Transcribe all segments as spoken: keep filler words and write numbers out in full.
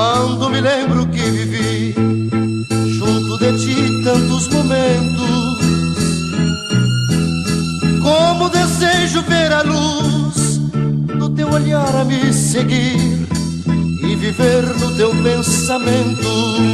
Quando me lembro que vivi junto de ti tantos momentos, como desejo ver a luz do teu olhar a me seguir e viver no teu pensamento.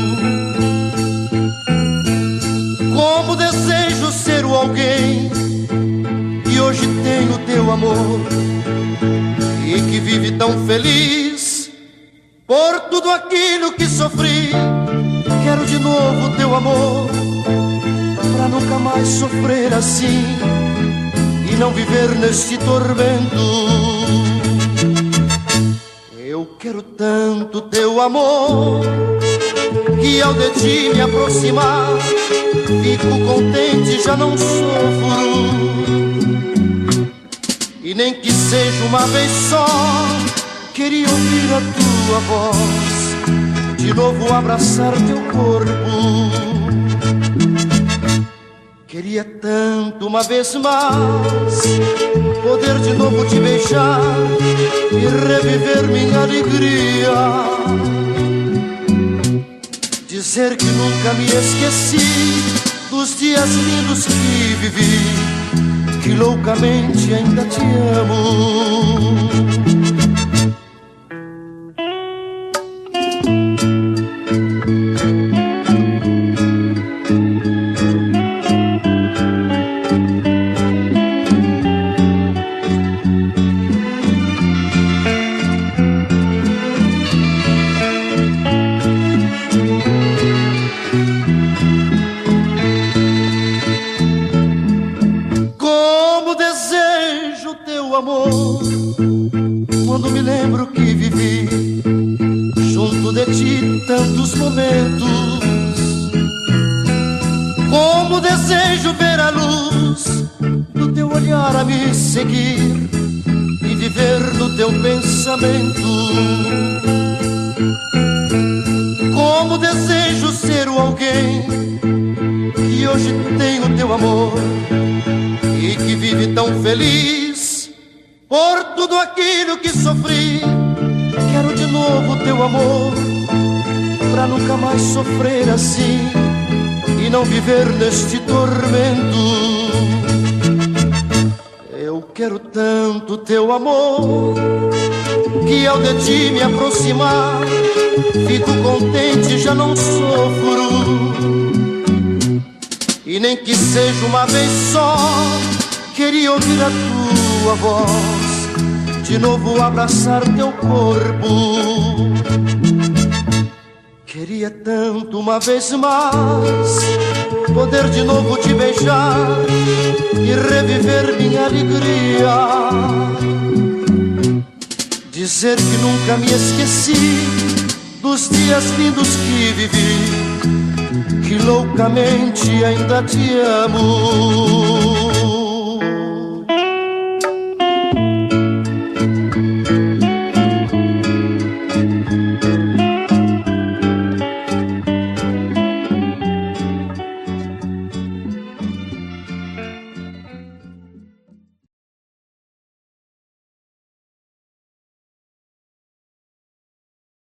Como desejo ser o alguém que hoje tem o teu amor e que vive tão feliz por tudo aquilo que sofri. Quero de novo teu amor pra nunca mais sofrer assim e não viver neste tormento. Eu quero tanto teu amor que ao de ti me aproximar fico contente, já não sofro. E nem que seja uma vez só, queria ouvir a tua voz, de novo abraçar teu corpo. Queria tanto uma vez mais poder de novo te beijar e reviver minha alegria. Dizer que nunca me esqueci dos dias lindos que vivi, que loucamente ainda te amo. Quando me lembro que vivi junto de ti tantos momentos, como desejo ver a luz do teu olhar a me seguir e viver no teu pensamento. Como desejo ser o alguém que hoje tem o teu amor e que vive tão feliz por tudo aquilo que sofri. Quero de novo teu amor pra nunca mais sofrer assim e não viver neste tormento. Eu quero tanto teu amor que ao de ti me aproximar fico contente, já não sofro. E nem que seja uma vez só, queria ouvir a tua voz, de novo abraçar teu corpo. Queria tanto uma vez mais poder de novo te beijar e reviver minha alegria. Dizer que nunca me esqueci dos dias lindos que vivi, que loucamente ainda te amo.